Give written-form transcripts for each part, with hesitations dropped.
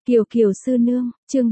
Kiều Kiều sư nương, chương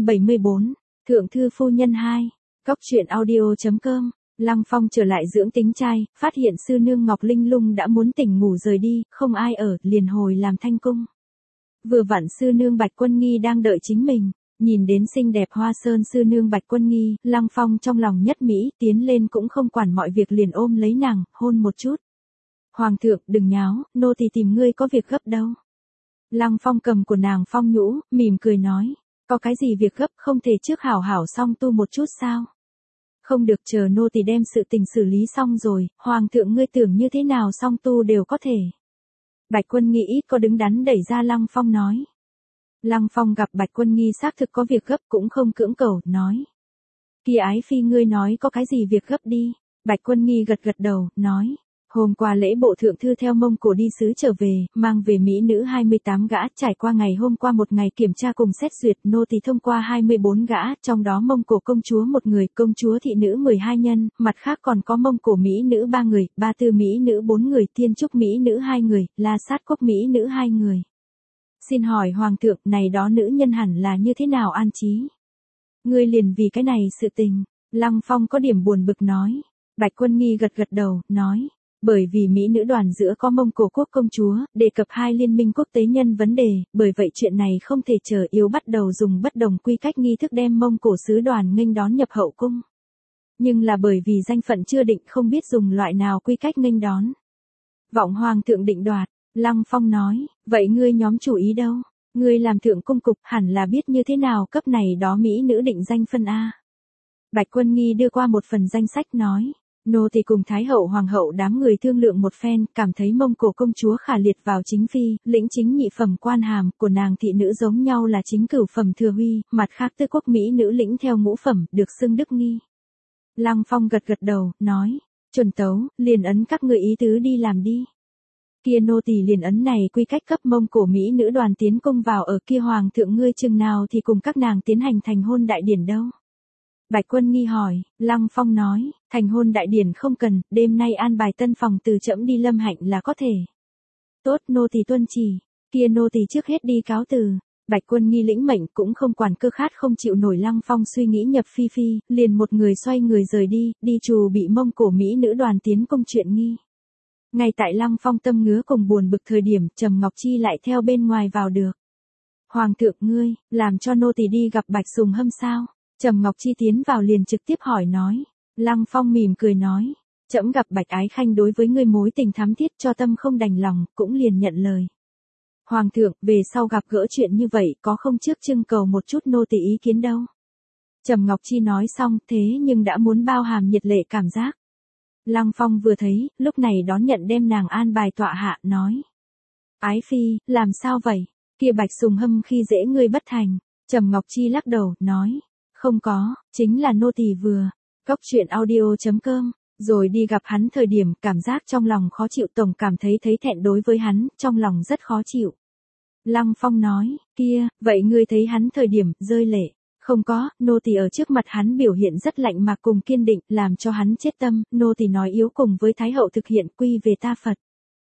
774, Thượng thư phu nhân 2, Cóc truyện audio.com. Lăng Phong trở lại dưỡng tính trai, phát hiện sư nương Ngọc Linh Lung đã muốn tỉnh ngủ rời đi, không ai ở, liền hồi làm thanh cung. Vừa vặn sư nương Bạch Quân Nghi đang đợi chính mình, nhìn đến xinh đẹp hoa sơn sư nương Bạch Quân Nghi, Lăng Phong trong lòng nhất mỹ, tiến lên cũng không quản mọi việc liền ôm lấy nàng, hôn một chút. Hoàng thượng, đừng nháo, nô tỳ tìm ngươi có việc gấp đâu. Lăng Phong cầm của nàng phong nhũ, mỉm cười nói, có cái gì việc gấp, không thể trước hảo hảo xong tu một chút sao? Không được, chờ nô tỳ đem sự tình xử lý xong rồi, hoàng thượng ngươi tưởng như thế nào xong tu đều có thể. Bạch Quân Nghi ít có đứng đắn đẩy ra Lăng Phong nói. Lăng Phong gặp Bạch Quân Nghi xác thực có việc gấp cũng không cưỡng cầu, nói. Kia ái phi ngươi nói có cái gì việc gấp đi. Bạch Quân Nghi gật gật đầu, nói. Hôm qua lễ bộ thượng thư theo Mông Cổ đi sứ trở về, mang về mỹ nữ 28 gã, trải qua ngày hôm qua một ngày kiểm tra cùng xét duyệt, nô tỳ thông qua 24 gã, trong đó Mông Cổ công chúa một người, công chúa thị nữ 12 nhân, mặt khác còn có Mông Cổ mỹ nữ 3 người, Ba Tư mỹ nữ 4 người, Thiên Trúc mỹ nữ 2 người, La Sát Quốc mỹ nữ 2 người. Xin hỏi hoàng thượng, này đó nữ nhân hẳn là như thế nào an trí? Ngươi liền vì cái này sự tình, Lăng Phong có điểm buồn bực nói. Bạch Quân Nghi gật gật đầu, nói. Bởi vì Mỹ nữ đoàn giữa có Mông Cổ quốc công chúa, đề cập hai liên minh quốc tế nhân vấn đề, bởi vậy chuyện này không thể chờ, yếu bắt đầu dùng bất đồng quy cách nghi thức đem Mông Cổ sứ đoàn nghênh đón nhập hậu cung. Nhưng là bởi vì danh phận chưa định, không biết dùng loại nào quy cách nghênh đón. Vọng hoàng thượng định đoạt, Lăng Phong nói, vậy ngươi nhóm chủ ý đâu? Ngươi làm thượng cung cục hẳn là biết như thế nào cấp này đó Mỹ nữ định danh phân A. Bạch Quân Nghi đưa qua một phần danh sách nói. Nô tỳ cùng Thái hậu hoàng hậu đám người thương lượng một phen, cảm thấy Mông Cổ công chúa khả liệt vào chính phi, lĩnh chính nhị phẩm quan hàm, của nàng thị nữ giống nhau là chính cửu phẩm thừa huy, mặt khác tư quốc Mỹ nữ lĩnh theo ngũ phẩm, được xưng đức nghi. Lăng Phong gật gật đầu, nói, chuẩn tấu, liền ấn các người ý tứ đi làm đi. Kia nô tỳ liền ấn này quy cách cấp Mông Cổ Mỹ nữ đoàn tiến cung vào ở kia hoàng thượng ngươi chừng nào thì cùng các nàng tiến hành thành hôn đại điển đâu. Bạch Quân Nghi hỏi, Lăng Phong nói, thành hôn đại điển không cần, đêm nay an bài tân phòng từ trẫm đi lâm hạnh là có thể. Tốt, nô tỳ tuân chỉ, kia nô tỳ trước hết đi cáo từ. Bạch Quân Nghi lĩnh mệnh cũng không quản cơ khát không chịu nổi Lăng Phong suy nghĩ nhập phi phi, liền một người xoay người rời đi, đi trù bị Mông Cổ Mỹ nữ đoàn tiến công chuyện nghi. Ngay tại Lăng Phong tâm ngứa cùng buồn bực thời điểm, Trầm Ngọc Chi lại theo bên ngoài vào được. Hoàng thượng ngươi, làm cho nô tỳ đi gặp Bạch Sùng Hâm sao? Trầm Ngọc Chi tiến vào liền trực tiếp hỏi nói. Lăng Phong mỉm cười nói. Trẫm gặp Bạch Ái Khanh đối với ngươi mối tình thắm thiết cho tâm không đành lòng, cũng liền nhận lời. Hoàng thượng, về sau gặp gỡ chuyện như vậy có không trước trưng cầu một chút nô tỳ ý kiến đâu. Trầm Ngọc Chi nói xong thế nhưng đã muốn bao hàm nhiệt lệ cảm giác. Lăng Phong vừa thấy, lúc này đón nhận đem nàng an bài tọa hạ, nói. Ái phi, làm sao vậy? Kia Bạch Sùng Hâm khi dễ ngươi bất thành. Trầm Ngọc Chi lắc đầu, nói. Không có, chính là nô tỳ vừa. Cóc truyện audio.com, rồi đi gặp hắn thời điểm cảm giác trong lòng khó chịu, tổng cảm thấy thẹn đối với hắn, trong lòng rất khó chịu. Lăng Phong nói, kia, vậy ngươi thấy hắn thời điểm rơi lệ. Không có, nô tỳ ở trước mặt hắn biểu hiện rất lạnh mà cùng kiên định, làm cho hắn chết tâm, nô tỳ nói yếu cùng với Thái hậu thực hiện quy về ta Phật.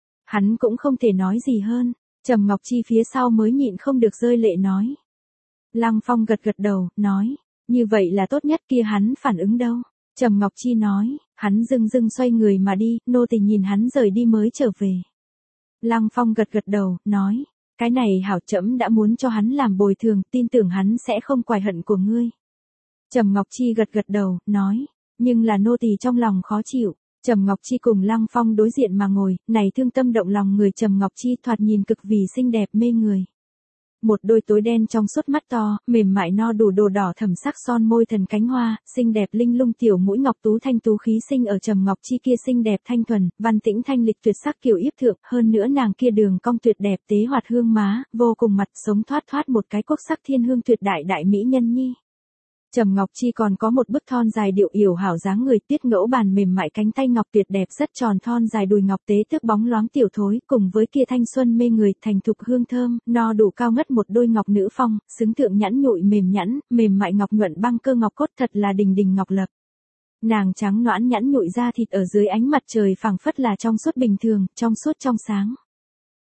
Hắn cũng không thể nói gì hơn. Trầm Ngọc Chi phía sau mới nhịn không được rơi lệ nói. Lăng Phong gật gật đầu, nói. Như vậy là tốt nhất, kia hắn phản ứng đâu? Trầm Ngọc Chi nói, hắn dưng dưng xoay người mà đi, nô tỳ nhìn hắn rời đi mới trở về. Lăng Phong gật gật đầu, nói, cái này hảo, trẫm đã muốn cho hắn làm bồi thường, tin tưởng hắn sẽ không quải hận của ngươi. Trầm Ngọc Chi gật gật đầu, nói, nhưng là nô tỳ trong lòng khó chịu. Trầm Ngọc Chi cùng Lăng Phong đối diện mà ngồi, này thương tâm động lòng người Trầm Ngọc Chi thoạt nhìn cực vì xinh đẹp mê người. Một đôi tối đen trong suốt mắt to, mềm mại no đủ đồ đỏ thẫm sắc son môi thần cánh hoa, xinh đẹp linh lung tiểu mũi ngọc tú thanh tú khí sinh ở Trầm Ngọc Chi kia xinh đẹp thanh thuần, văn tĩnh thanh lịch tuyệt sắc kiểu yếp thượng, hơn nữa nàng kia đường cong tuyệt đẹp tế hoạt hương má, vô cùng mặt sống thoát thoát một cái quốc sắc thiên hương tuyệt đại đại mỹ nhân nhi. Trầm Ngọc Chi còn có một bức thon dài điệu yểu hảo dáng người, tiết ngẫu bàn mềm mại cánh tay ngọc tuyệt đẹp rất tròn thon dài đùi ngọc tế thước bóng loáng tiểu thối, cùng với kia thanh xuân mê người, thành thục hương thơm, no đủ cao ngất một đôi ngọc nữ phong, xứng thượng nhẵn nhụi mềm mại ngọc nhuận băng cơ ngọc cốt thật là đình đình ngọc lập. Nàng trắng nõn nhẵn nhụi da thịt ở dưới ánh mặt trời phẳng phất là trong suốt bình thường, trong suốt trong sáng.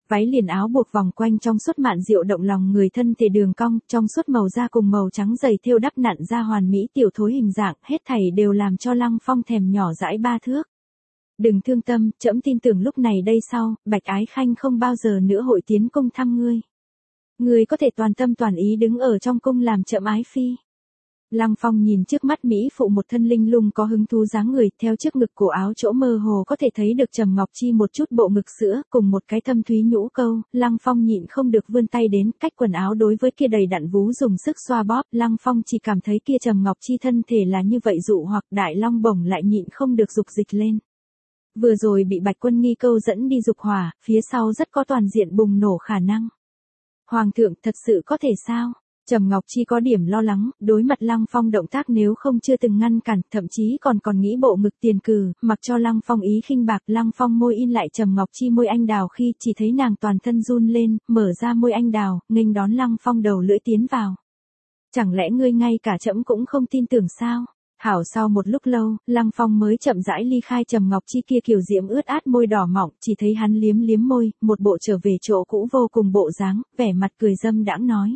Váy liền áo buộc vòng quanh trong suốt mạn diệu động lòng người, thân thể đường cong, trong suốt màu da cùng màu trắng dày thêu đắp nặn ra hoàn mỹ tiểu thối hình dạng, hết thảy đều làm cho Lăng Phong thèm nhỏ dãi 3 thước. Đừng thương tâm, trẫm tin tưởng lúc này đây sau, Bạch Ái Khanh không bao giờ nữa hội tiến cung thăm ngươi. Ngươi có thể toàn tâm toàn ý đứng ở trong cung làm trẫm ái phi. Lăng Phong nhìn trước mắt mỹ phụ một thân linh lung có hứng thú dáng người, theo trước ngực cổ áo chỗ mơ hồ có thể thấy được Trầm Ngọc Chi một chút bộ ngực sữa, cùng một cái thâm thúy nhũ câu, Lăng Phong nhịn không được vươn tay đến, cách quần áo đối với kia đầy đặn vú dùng sức xoa bóp, Lăng Phong chỉ cảm thấy kia Trầm Ngọc Chi thân thể là như vậy dụ hoặc Đại Long bổng lại nhịn không được dục dịch lên. Vừa rồi bị Bạch Quân Nghi câu dẫn đi dục hỏa, phía sau rất có toàn diện bùng nổ khả năng. Hoàng thượng thật sự có thể sao? Trầm Ngọc Chi có điểm lo lắng, đối mặt Lăng Phong động tác nếu không chưa từng ngăn cản, thậm chí còn nghĩ bộ ngực tiền cừ, mặc cho Lăng Phong ý khinh bạc, Lăng Phong môi in lại Trầm Ngọc Chi môi anh đào khi chỉ thấy nàng toàn thân run lên, mở ra môi anh đào, nghênh đón Lăng Phong đầu lưỡi tiến vào. Chẳng lẽ ngươi ngay cả trẫm cũng không tin tưởng sao? Hảo, sau một lúc lâu, Lăng Phong mới chậm rãi ly khai Trầm Ngọc Chi kia kiều diễm ướt át môi đỏ mọng, chỉ thấy hắn liếm liếm môi, một bộ trở về chỗ cũ vô cùng bộ dáng, vẻ mặt cười dâm đãng nói.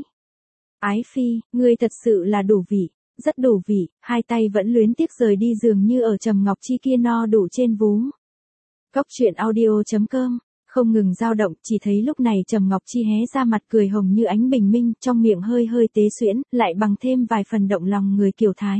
Ái phi, ngươi thật sự là đủ vị, rất đủ vị, hai tay vẫn luyến tiếc rời đi dường như ở Trầm Ngọc Chi kia no đủ trên vú. Cóc truyện audio.com, không ngừng dao động, chỉ thấy lúc này Trầm Ngọc Chi hé ra mặt cười hồng như ánh bình minh, trong miệng hơi hơi tế xuyễn, lại bằng thêm vài phần động lòng người kiều thái.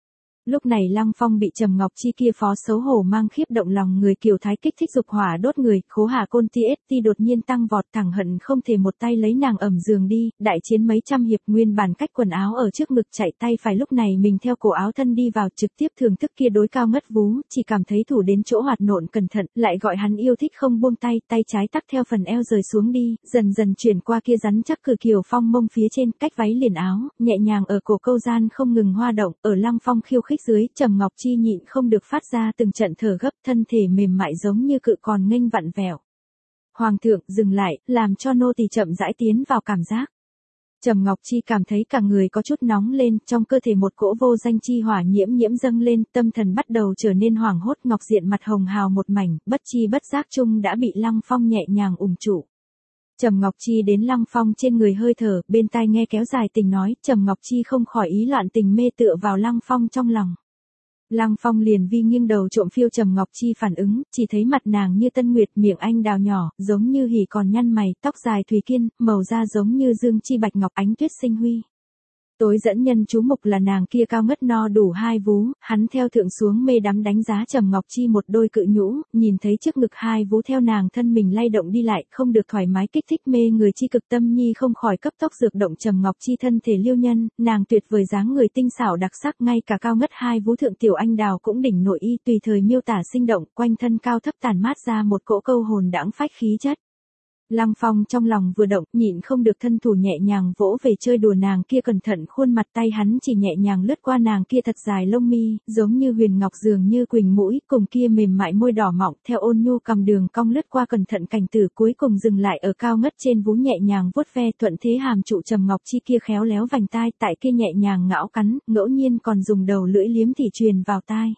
Lúc này Lăng Phong bị Trầm Ngọc Chi kia phó xấu hổ mang khiếp động lòng người kiều thái kích thích dục hỏa đốt người, khố hạ côn TST đột nhiên tăng vọt, thẳng hận không thể một tay lấy nàng ẩm giường đi, đại chiến mấy trăm hiệp, nguyên bản cách quần áo ở trước ngực chạy tay phải lúc này mình theo cổ áo thân đi vào, trực tiếp thưởng thức kia đối cao ngất vú, chỉ cảm thấy thủ đến chỗ hoạt nộn cẩn thận, lại gọi hắn yêu thích không buông tay, tay trái tắc theo phần eo rời xuống đi, dần dần chuyển qua kia rắn chắc cử kiều phong mông phía trên, cách váy liền áo, nhẹ nhàng ở cổ câu gian không ngừng hoa động, ở Lăng Phong khiêu khích dưới, Trầm Ngọc Chi nhịn không được phát ra từng trận thở gấp, thân thể mềm mại giống như cự còn nghênh vặn vẹo. Hoàng thượng, dừng lại, làm cho nô tỳ chậm rãi tiến vào cảm giác. Trầm Ngọc Chi cảm thấy cả người có chút nóng lên, trong cơ thể một cỗ vô danh chi hỏa nhiễm dâng lên, tâm thần bắt đầu trở nên hoảng hốt, ngọc diện mặt hồng hào một mảnh, bất chi bất giác chung đã bị Lăng Phong nhẹ nhàng ủng trụ. Trầm Ngọc Chi đến Lăng Phong trên người hơi thở, bên tai nghe kéo dài tình nói, Trầm Ngọc Chi không khỏi ý loạn tình mê tựa vào Lăng Phong trong lòng. Lăng Phong liền vi nghiêng đầu trộm phiêu Trầm Ngọc Chi phản ứng, chỉ thấy mặt nàng như tân nguyệt, miệng anh đào nhỏ, giống như hỉ còn nhăn mày, tóc dài thùy kiên, màu da giống như dương chi bạch ngọc, ánh tuyết sinh huy. Tối dẫn nhân chú mục là nàng kia cao ngất no đủ hai vú, hắn theo thượng xuống mê đắm đánh giá Trầm Ngọc Chi một đôi cự nhũ, nhìn thấy trước ngực hai vú theo nàng thân mình lay động đi lại, không được thoải mái kích thích mê người chi cực tâm nhi không khỏi cấp tốc dược động Trầm Ngọc Chi thân thể liêu nhân, nàng tuyệt vời dáng người tinh xảo đặc sắc, ngay cả cao ngất hai vú thượng tiểu anh đào cũng đỉnh nội y tùy thời miêu tả sinh động, quanh thân cao thấp tản mát ra một cỗ câu hồn đãng phách khí chất. Lăng Phong trong lòng vừa động, nhịn không được thân thủ nhẹ nhàng vỗ về chơi đùa nàng kia, cẩn thận khuôn mặt tay hắn chỉ nhẹ nhàng lướt qua nàng kia thật dài lông mi, giống như huyền ngọc dường như quỳnh mũi, cùng kia mềm mại môi đỏ mọng, theo ôn nhu cầm đường cong lướt qua cẩn thận cảnh tử, cuối cùng dừng lại ở cao ngất trên vú nhẹ nhàng vuốt ve, thuận thế hàm trụ Trầm Ngọc Chi kia khéo léo vành tai, tại kia nhẹ nhàng ngạo cắn, ngẫu nhiên còn dùng đầu lưỡi liếm thì truyền vào tai.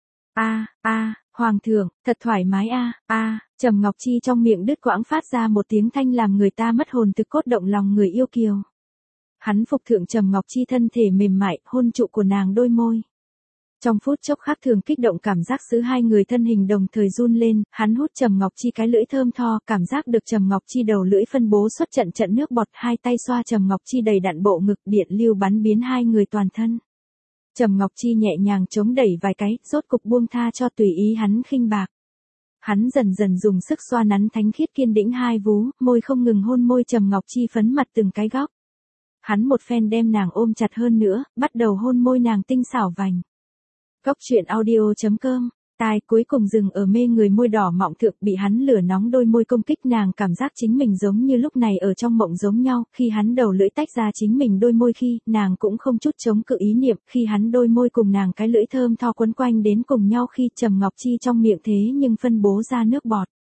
Hoàng thượng, thật thoải mái Trầm Ngọc Chi trong miệng đứt quãng phát ra một tiếng thanh làm người ta mất hồn thực cốt động lòng người yêu kiều. Hắn phục thượng Trầm Ngọc Chi thân thể mềm mại, hôn trụ của nàng đôi môi. Trong phút chốc khác thường kích động cảm giác xứ hai người thân hình đồng thời run lên, hắn hút Trầm Ngọc Chi cái lưỡi thơm tho, cảm giác được Trầm Ngọc Chi đầu lưỡi phân bố xuất trận nước bọt, hai tay xoa Trầm Ngọc Chi đầy đặn bộ ngực, điện lưu bắn biến hai người toàn thân. Trầm Ngọc Chi nhẹ nhàng chống đẩy vài cái, rốt cục buông tha cho tùy ý hắn khinh bạc. Hắn dần dần dùng sức xoa nắn thánh khiết kiên đĩnh hai vú, môi không ngừng hôn môi Trầm Ngọc Chi phấn mặt từng cái góc. Hắn một phen đem nàng ôm chặt hơn nữa, bắt đầu hôn môi nàng tinh xảo vành. Cóc truyện audio.com, tai cuối cùng dừng ở mê người môi đỏ mọng thượng, bị hắn lửa nóng đôi môi công kích, nàng cảm giác chính mình giống như lúc này ở trong mộng giống nhau, khi hắn đầu lưỡi tách ra chính mình đôi môi khi, nàng cũng không chút chống cự ý niệm, khi hắn đôi môi cùng nàng cái lưỡi thơm tho quấn quanh đến cùng nhau khi Trầm Ngọc Chi trong miệng thế nhưng phân bố ra nước bọt.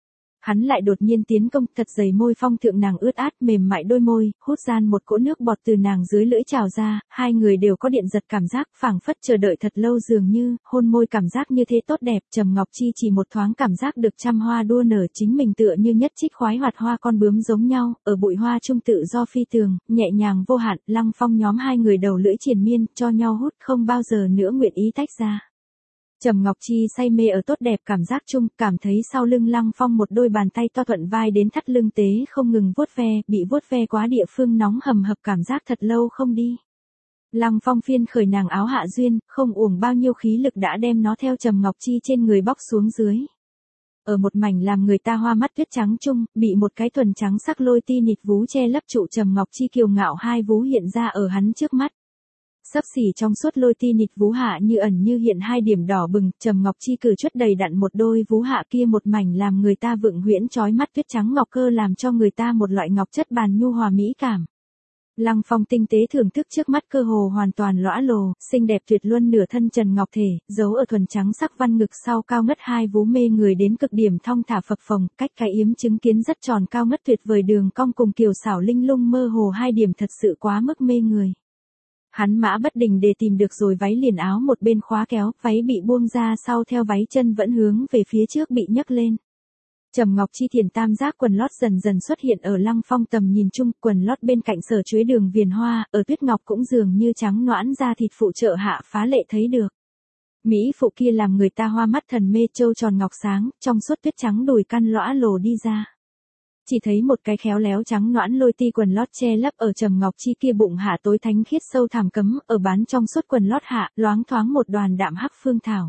Hắn lại đột nhiên tiến công, thật dày môi phong thượng nàng ướt át mềm mại đôi môi, hút gian một cỗ nước bọt từ nàng dưới lưỡi trào ra, hai người đều có điện giật cảm giác, phảng phất chờ đợi thật lâu dường như, hôn môi cảm giác như thế tốt đẹp, Trầm Ngọc Chi chỉ một thoáng cảm giác được trăm hoa đua nở, chính mình tựa như nhất trích khoái hoạt hoa con bướm giống nhau, ở bụi hoa trung tự do phi tường, nhẹ nhàng vô hạn, Lăng Phong nhóm hai người đầu lưỡi triền miên, cho nhau hút không bao giờ nữa nguyện ý tách ra. Trầm Ngọc Chi say mê ở tốt đẹp cảm giác chung, cảm thấy sau lưng Lăng Phong một đôi bàn tay to thuận vai đến thắt lưng tế không ngừng vuốt ve, bị vuốt ve quá địa phương nóng hầm hập cảm giác thật lâu không đi. Lăng Phong phiên khởi nàng áo hạ duyên, không uổng bao nhiêu khí lực đã đem nó theo Trầm Ngọc Chi trên người bóc xuống dưới. Ở một mảnh làm người ta hoa mắt tuyết trắng chung, bị một cái thuần trắng sắc lôi ti nịt vú che lấp trụ, Trầm Ngọc Chi kiều ngạo hai vú hiện ra ở hắn trước mắt. Xấp xỉ trong suốt lôi ti nịt vú hạ như ẩn như hiện hai điểm đỏ bừng, Trầm Ngọc Chi cử chuất đầy đặn một đôi vú hạ kia một mảnh làm người ta vượng huyễn chói mắt tuyết trắng ngọc cơ làm cho người ta một loại ngọc chất bàn nhu hòa mỹ cảm. Lăng Phong tinh tế thưởng thức trước mắt cơ hồ hoàn toàn lõa lồ, xinh đẹp tuyệt luân nửa thân trần ngọc thể, giấu ở thuần trắng sắc văn ngực sau cao ngất hai vú mê người đến cực điểm thong thả phập phồng, cách cái yếm chứng kiến rất tròn cao ngất tuyệt vời đường cong cùng kiều xảo linh lung mơ hồ hai điểm thật sự quá mức mê người. Hắn mã bất đình để tìm được rồi váy liền áo một bên khóa kéo, váy bị buông ra sau theo váy chân vẫn hướng về phía trước bị nhấc lên. Trầm Ngọc Chi thiền tam giác quần lót dần dần xuất hiện ở Lăng Phong tầm nhìn chung, quần lót bên cạnh sở chuối đường viền hoa, ở tuyết ngọc cũng dường như trắng noãn da thịt phụ trợ hạ phá lệ thấy được. Mỹ phụ kia làm người ta hoa mắt thần mê, trâu tròn ngọc sáng, trong suốt tuyết trắng đùi căn lõa lồ đi ra. Chỉ thấy một cái khéo léo trắng noãn lôi ti quần lót che lấp ở Trầm Ngọc Chi kia bụng hạ tối thánh khiết sâu thẳm cấm, ở bán trong suốt quần lót hạ, loáng thoáng một đoàn đạm hắc phương thảo.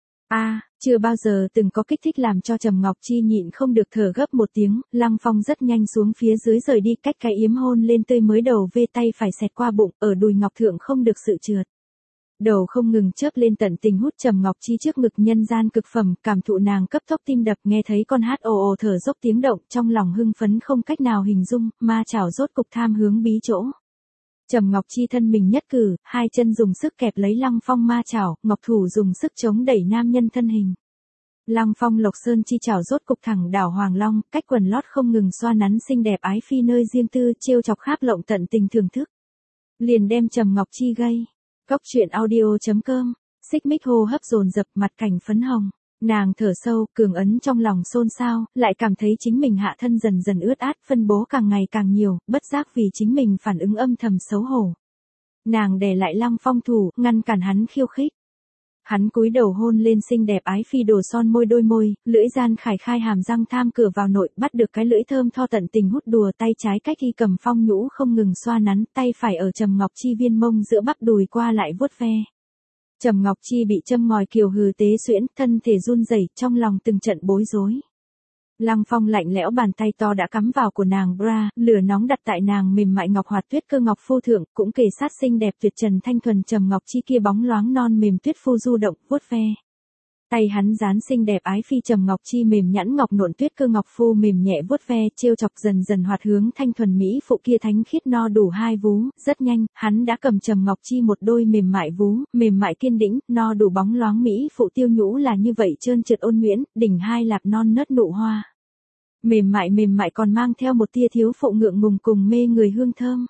Chưa bao giờ từng có kích thích làm cho Trầm Ngọc Chi nhịn không được thở gấp một tiếng, Lăng Phong rất nhanh xuống phía dưới rời đi, cách cái yếm hôn lên tươi mới đầu vê tay phải xẹt qua bụng, ở đùi ngọc thượng không được sự trượt. Đầu không ngừng chớp lên tận tình hút Trầm Ngọc Chi trước ngực nhân gian cực phẩm, cảm thụ nàng cấp tốc tim đập, nghe thấy con hát ồ ồ thở dốc tiếng động, trong lòng hưng phấn không cách nào hình dung, ma chảo rốt cục tham hướng bí chỗ. Trầm Ngọc Chi thân mình nhất cử, hai chân dùng sức kẹp lấy Lăng Phong ma chảo, ngọc thủ dùng sức chống đẩy nam nhân thân hình. Lăng Phong Lộc Sơn chi chảo rốt cục thẳng đảo Hoàng Long, cách quần lót không ngừng xoa nắn xinh đẹp ái phi nơi riêng tư, trêu chọc kháp lộng tận tình thưởng thức. Liền đem Trầm Ngọc Chi gây. Góc truyện audio.com, xích mích hô hấp dồn dập, mặt cảnh phấn hồng. Nàng thở sâu, cường ấn trong lòng xôn xao, lại cảm thấy chính mình hạ thân dần dần ướt át, phân bố càng ngày càng nhiều, bất giác vì chính mình phản ứng âm thầm xấu hổ. Nàng đè lại Lăng Phong thủ, ngăn cản hắn khiêu khích. Hắn cúi đầu hôn lên xinh đẹp ái phi đồ son môi đôi môi, lưỡi gian khải khai hàm răng tham cửa vào nội, bắt được cái lưỡi thơm tho tận tình hút đùa, tay trái cách y cầm phong nhũ không ngừng xoa nắn, tay phải ở Trầm Ngọc Chi viên mông giữa bắp đùi qua lại vuốt ve. Trầm Ngọc Chi bị châm ngòi kiều hừ tế xuyễn, thân thể run rẩy, trong lòng từng trận bối rối. Lăng Phong lạnh lẽo bàn tay to đã cắm vào của nàng bra, lửa nóng đặt tại nàng mềm mại ngọc hoạt tuyết cơ ngọc phu thượng, cũng kề sát xinh đẹp tuyệt trần thanh thuần Trầm Ngọc Chi kia bóng loáng non mềm tuyết phu du động, vuốt ve. Tay hắn dán xinh đẹp ái phi Trầm Ngọc Chi mềm nhẵn ngọc nộn tuyết cơ ngọc phu mềm nhẹ vuốt ve, trêu chọc dần dần hoạt hướng thanh thuần mỹ phụ kia thánh khiết no đủ hai vú, rất nhanh, hắn đã cầm Trầm Ngọc Chi một đôi mềm mại vú, mềm mại kiên đĩnh, no đủ bóng loáng mỹ phụ tiêu nhũ là như vậy trơn trượt ôn nhuyễn, đỉnh hai lạp non nớt nụ hoa. Mềm mại còn mang theo một tia thiếu phụ ngượng ngùng cùng mê người hương thơm.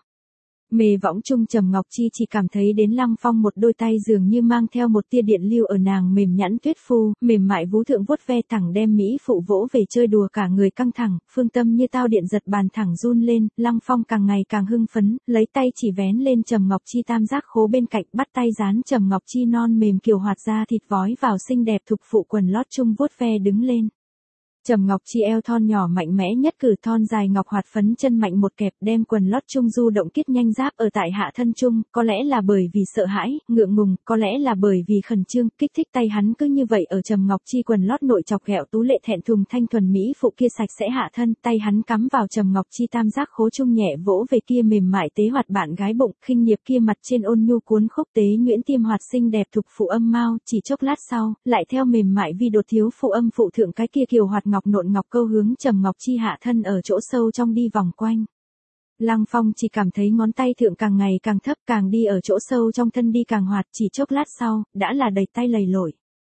Mê võng chung Trầm Ngọc Chi chỉ cảm thấy đến Lăng Phong một đôi tay dường như mang theo một tia điện lưu ở nàng mềm nhẵn tuyết phu, mềm mại vú thượng vuốt ve thẳng đem mỹ phụ vỗ về chơi đùa cả người căng thẳng, phương tâm như tao điện giật bàn thẳng run lên, Lăng Phong càng ngày càng hưng phấn, lấy tay chỉ vén lên Trầm Ngọc Chi tam giác khố bên cạnh, bắt tay dán Trầm Ngọc Chi non mềm kiều hoạt ra thịt vói vào xinh đẹp thục phụ quần lót chung vuốt ve đứng lên. Trầm Ngọc Chi eo thon nhỏ mạnh mẽ nhất cử thon dài ngọc hoạt phấn chân mạnh một kẹp đem quần lót chung du động kết nhanh giáp ở tại hạ thân chung, có lẽ là bởi vì sợ hãi, ngượng ngùng, có lẽ là bởi vì khẩn trương, kích thích tay hắn cứ như vậy ở Trầm Ngọc Chi quần lót nội chọc ghẹo tú lệ thẹn thùng thanh thuần mỹ phụ kia sạch sẽ hạ thân, tay hắn cắm vào Trầm Ngọc Chi tam giác khố chung nhẹ vỗ về kia mềm mại tế hoạt bạn gái bụng, khinh nhiệp kia mặt trên ôn nhu cuốn khúc tế nhuyễn tiêm hoạt xinh đẹp thục phụ âm mao, chỉ chốc lát sau, lại theo mềm mại vi đột thiếu phụ âm phụ thượng cái kia kiều hoạt ngọc nộn ngọc câu hướng Trầm Ngọc Chi hạ thân ở chỗ sâu trong đi vòng quanh. Lăng Phong chỉ cảm thấy ngón tay thượng càng ngày càng thấp, càng đi ở chỗ sâu trong thân đi càng hoạt, chỉ chốc lát sau, đã là đầy tay lầy lội.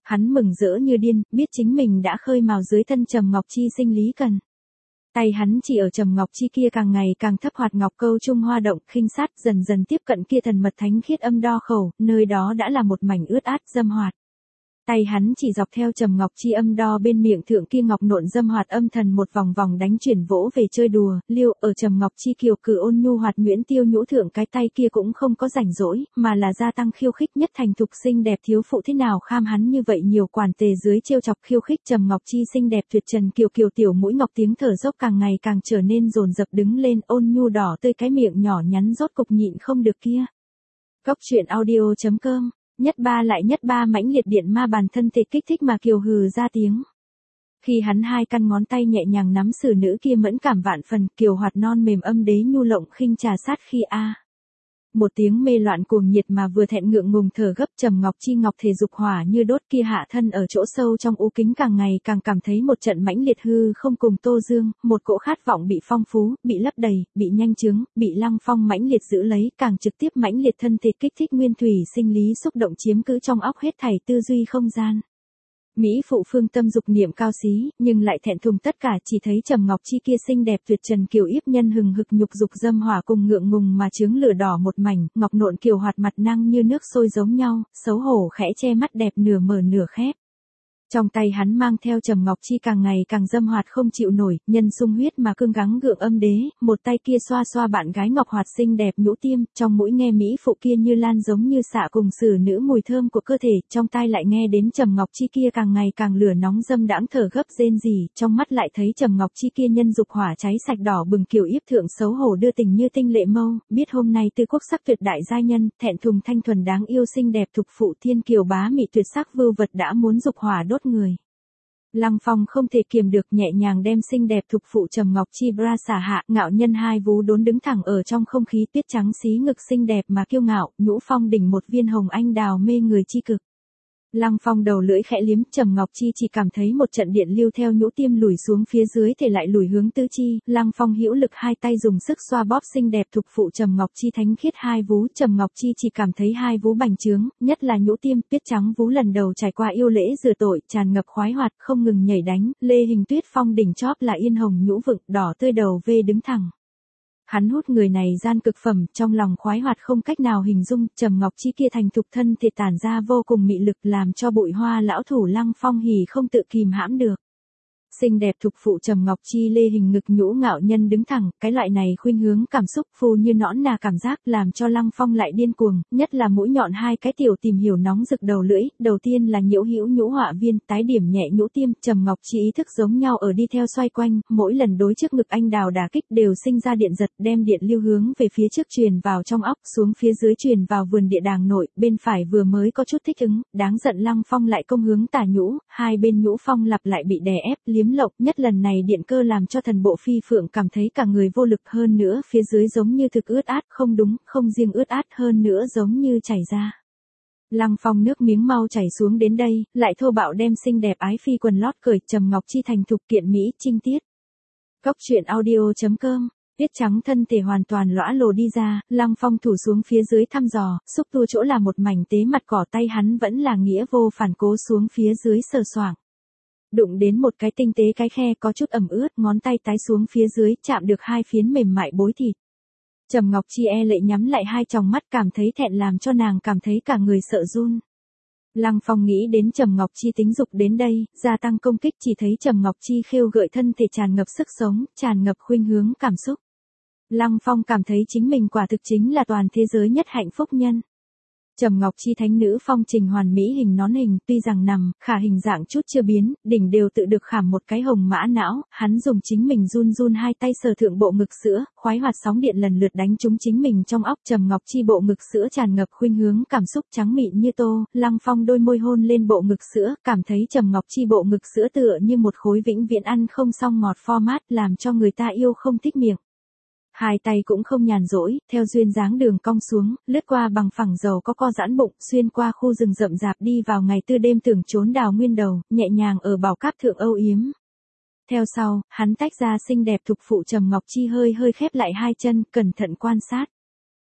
Hắn mừng rỡ như điên, biết chính mình đã khơi mào dưới thân Trầm Ngọc Chi sinh lý cần. Tay hắn chỉ ở Trầm Ngọc Chi kia càng ngày càng thấp hoạt ngọc câu trung hoa động, khinh sát dần dần tiếp cận kia thần mật thánh khiết âm đo khẩu, nơi đó đã là một mảnh ướt át dâm hoạt. Tay hắn chỉ dọc theo Trầm Ngọc Chi âm đo bên miệng thượng kia ngọc nộn dâm hoạt âm thần một vòng vòng đánh chuyển vỗ về chơi đùa, liêu ở Trầm Ngọc Chi kiều cử ôn nhu hoạt nhuyễn tiêu nhũ thượng cái tay kia cũng không có rảnh rỗi, mà là gia tăng khiêu khích nhất thành thục xinh đẹp thiếu phụ thế nào kham hắn như vậy nhiều quản tề dưới trêu chọc khiêu khích Trầm Ngọc Chi xinh đẹp tuyệt trần kiều kiều tiểu mũi ngọc tiếng thở dốc càng ngày càng trở nên dồn dập đứng lên ôn nhu đỏ tươi cái miệng nhỏ nhắn rốt cục nhịn không được kia. Góc truyện audio.com Nhất ba mãnh liệt điện ma bản thân thể kích thích mà kiều hừ ra tiếng. Khi hắn hai căn ngón tay nhẹ nhàng nắm xử nữ kia mẫn cảm vạn phần, kiều hoạt non mềm âm đế nhu lộng khinh trà sát khi a. Một tiếng mê loạn cuồng nhiệt mà vừa thẹn ngượng ngùng thở gấp Trầm Ngọc Chi ngọc thể dục hỏa như đốt kia hạ thân ở chỗ sâu trong u kính càng ngày càng cảm thấy một trận mãnh liệt hư không cùng Tô Dương, một cỗ khát vọng bị phong phú, bị lấp đầy, bị nhanh chướng, bị Lăng Phong mãnh liệt giữ lấy, càng trực tiếp mãnh liệt thân thể kích thích nguyên thủy sinh lý xúc động chiếm cứ trong óc hết thảy tư duy không gian. Mỹ phụ phương tâm dục niệm cao xí, nhưng lại thẹn thùng tất cả chỉ thấy Trầm Ngọc Chi kia xinh đẹp tuyệt trần kiều yếp nhân hừng hực nhục dục dâm hỏa cùng ngượng ngùng mà chướng lửa đỏ một mảnh, ngọc nộn kiều hoạt mặt năng như nước sôi giống nhau, xấu hổ khẽ che mắt đẹp nửa mở nửa khép. Trong tay hắn mang theo Trầm Ngọc Chi càng ngày càng dâm hoạt không chịu nổi, nhân sung huyết mà cương gắng gượng âm đế, một tay kia xoa xoa bạn gái ngọc hoạt xinh đẹp nhũ tiêm, trong mũi nghe Mỹ phụ kia như lan giống như xạ cùng xử nữ mùi thơm của cơ thể, trong tai lại nghe đến Trầm Ngọc Chi kia càng ngày càng lửa nóng dâm đãng thở gấp rên rỉ, trong mắt lại thấy Trầm Ngọc Chi kia nhân dục hỏa cháy sạch đỏ bừng kiều yếp thượng xấu hổ đưa tình như tinh lệ mâu, biết hôm nay tư quốc sắc tuyệt đại giai nhân, thẹn thùng thanh thuần đáng yêu xinh đẹp thục phụ thiên kiều bá mị tuyệt sắc vưu vật đã muốn dục hỏa đốt người. Lăng Phong không thể kiềm được nhẹ nhàng đem xinh đẹp thục phụ Trầm Ngọc Chi bra xả hạ, ngạo nhân hai vú đốn đứng thẳng ở trong không khí tuyết trắng xí ngực xinh đẹp mà kiêu ngạo, nhũ phong đỉnh một viên hồng anh đào mê người chi cực. Lăng Phong đầu lưỡi khẽ liếm, Trầm Ngọc Chi chỉ cảm thấy một trận điện lưu theo nhũ tiêm lùi xuống phía dưới thể lại lùi hướng tứ chi, Lăng Phong hữu lực hai tay dùng sức xoa bóp xinh đẹp thục phụ Trầm Ngọc Chi thánh khiết hai vú, Trầm Ngọc Chi chỉ cảm thấy hai vú bành trướng, nhất là nhũ tiêm, tuyết trắng vú lần đầu trải qua yêu lễ rửa tội, tràn ngập khoái hoạt, không ngừng nhảy đánh, lê hình tuyết phong đỉnh chóp là yên hồng nhũ vựng, đỏ tươi đầu vê đứng thẳng. Hắn hút người này gian cực phẩm, trong lòng khoái hoạt không cách nào hình dung, Trầm Ngọc Chi kia thành thục thân thể tản ra vô cùng mị lực làm cho bụi hoa lão thủ Lăng Phong hỉ không tự kìm hãm được. Xinh đẹp thục phụ Trầm Ngọc Chi lê hình ngực nhũ ngạo nhân đứng thẳng, cái loại này khuynh hướng cảm xúc phù như nõn nà cảm giác làm cho Lăng Phong lại điên cuồng, nhất là mũi nhọn hai cái tiểu tìm hiểu nóng rực đầu lưỡi, đầu tiên là nhiễu hữu nhũ họa viên, tái điểm nhẹ nhũ tiêm, Trầm Ngọc Chi ý thức giống nhau ở đi theo xoay quanh, mỗi lần đối trước ngực anh đào đả kích đều sinh ra điện giật, đem điện lưu hướng về phía trước truyền vào trong óc, xuống phía dưới truyền vào vườn địa đàng nội, bên phải vừa mới có chút thích ứng, đáng giận Lăng Phong lại công hướng tả nhũ, hai bên nhũ phong lặp lại bị đè ép, liếm lộng, nhất lần này điện cơ làm cho thần bộ phi phượng cảm thấy cả người vô lực hơn nữa, phía dưới giống như thực ướt át, không đúng, không riêng ướt át hơn nữa giống như chảy ra. Lăng Phong nước miếng mau chảy xuống đến đây, lại thô bạo đem xinh đẹp ái phi quần lót cởi, Trầm Ngọc Chi thành thục kiện mỹ trinh tiết. Góc truyện audio.com Tuyết trắng thân thể hoàn toàn lõa lồ đi ra, Lăng Phong thủ xuống phía dưới thăm dò, xúc tua chỗ là một mảnh tế mặt cỏ, tay hắn vẫn là nghĩa vô phản cố xuống phía dưới sờ soạng. Đụng đến một cái tinh tế cái khe có chút ẩm ướt, ngón tay tái xuống phía dưới, chạm được hai phiến mềm mại bối thịt. Trầm Ngọc Chi e lệ nhắm lại hai tròng mắt, cảm thấy thẹn làm cho nàng cảm thấy cả người sợ run. Lăng Phong nghĩ đến Trầm Ngọc Chi tính dục đến đây, gia tăng công kích, chỉ thấy Trầm Ngọc Chi khêu gợi thân thể tràn ngập sức sống, tràn ngập khuynh hướng cảm xúc. Lăng Phong cảm thấy chính mình quả thực chính là toàn thế giới nhất hạnh phúc nhân. Trầm Ngọc Chi thánh nữ phong trình hoàn mỹ hình nón hình, tuy rằng nằm, khả hình dạng chút chưa biến, đỉnh đều tự được khảm một cái hồng mã não, hắn dùng chính mình run run hai tay sờ thượng bộ ngực sữa, khoái hoạt sóng điện lần lượt đánh trúng chính mình trong óc. Trầm Ngọc Chi bộ ngực sữa tràn ngập khuynh hướng cảm xúc trắng mịn như tô, Lăng Phong đôi môi hôn lên bộ ngực sữa, cảm thấy Trầm Ngọc Chi bộ ngực sữa tựa như một khối vĩnh viễn ăn không xong ngọt format, làm cho người ta yêu không thích miệng. Hai tay cũng không nhàn rỗi, theo duyên dáng đường cong xuống, lướt qua bằng phẳng dầu có co giãn bụng, xuyên qua khu rừng rậm rạp đi vào ngày tư đêm tưởng trốn đào nguyên đầu, nhẹ nhàng ở bảo cáp thượng âu yếm. Theo sau, hắn tách ra xinh đẹp thục phụ Trầm Ngọc Chi hơi hơi khép lại hai chân, cẩn thận quan sát.